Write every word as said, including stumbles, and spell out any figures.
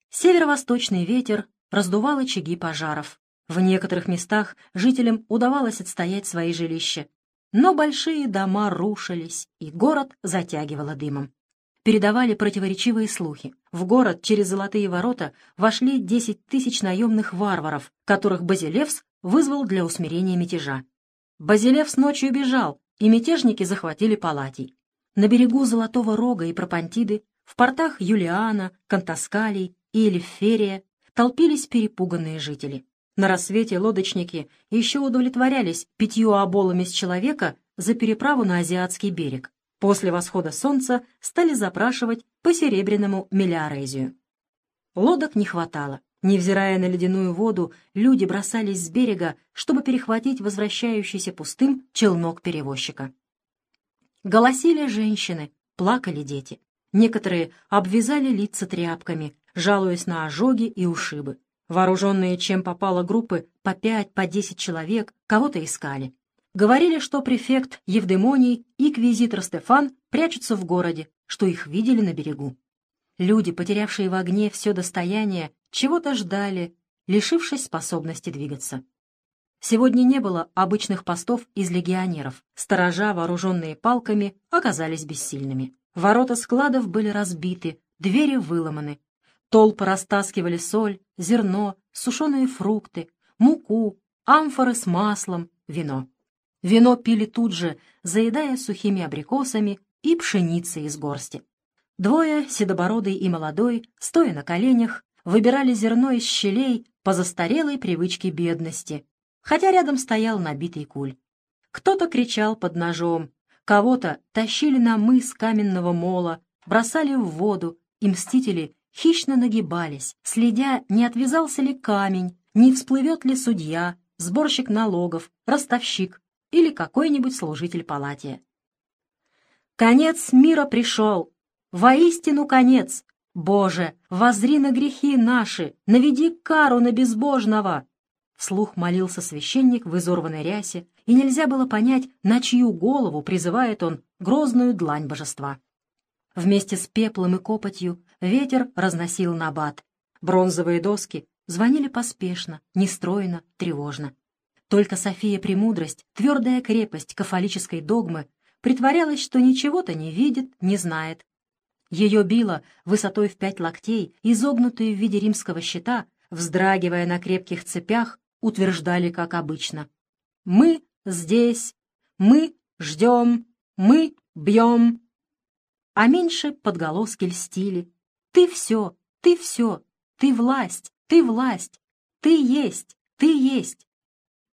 Северо-восточный ветер раздувал очаги пожаров. В некоторых местах жителям удавалось отстоять свои жилища, но большие дома рушились, и город затягивало дымом. Передавали противоречивые слухи. В город через Золотые ворота вошли десять тысяч наемных варваров, которых Базилевс вызвал для усмирения мятежа. Базилевс ночью бежал, и мятежники захватили Палатий. На берегу Золотого Рога и Пропантиды, в портах Юлиана, Кантаскалий и Элиферия толпились перепуганные жители. На рассвете лодочники еще удовлетворялись пятью оболами с человека за переправу на Азиатский берег. После восхода солнца стали запрашивать по серебряному мелиорезию. Лодок не хватало. Невзирая на ледяную воду, люди бросались с берега, чтобы перехватить возвращающийся пустым челнок перевозчика. Голосили женщины, плакали дети. Некоторые обвязали лица тряпками, жалуясь на ожоги и ушибы. Вооруженные чем попало группы по пять, по десять человек кого-то искали. Говорили, что префект Евдемоний и квизитор Стефан прячутся в городе, что их видели на берегу. Люди, потерявшие в огне все достояние, чего-то ждали, лишившись способности двигаться. Сегодня не было обычных постов из легионеров. Сторожа, вооруженные палками, оказались бессильными. Ворота складов были разбиты, двери выломаны. Толпы растаскивали соль, зерно, сушеные фрукты, муку, амфоры с маслом, вино. Вино пили тут же, заедая сухими абрикосами и пшеницей из горсти. Двое, седобородый и молодой, стоя на коленях, выбирали зерно из щелей по застарелой привычке бедности, хотя рядом стоял набитый куль. Кто-то кричал под ножом, кого-то тащили на мыс каменного мола, бросали в воду, и мстители хищно нагибались, следя, не отвязался ли камень, не всплывет ли судья, сборщик налогов, ростовщик или какой-нибудь служитель Палатия. Конец мира пришел! Воистину конец! Боже, воззри на грехи наши, наведи кару на безбожного!» Вслух молился священник в изорванной рясе, и нельзя было понять, на чью голову призывает он грозную длань божества. Вместе с пеплом и копотью ветер разносил набат. Бронзовые доски звонили поспешно, нестройно, тревожно. Только София Премудрость, твердая крепость кафолической догмы, притворялась, что ничего-то не видит, не знает. Ее било высотой в пять локтей, изогнутые в виде римского щита, вздрагивая на крепких цепях, утверждали, как обычно: «Мы здесь, мы ждем, мы бьем». А меньше подголоски льстили: «Ты все, ты все, ты власть, ты власть, ты есть, ты есть».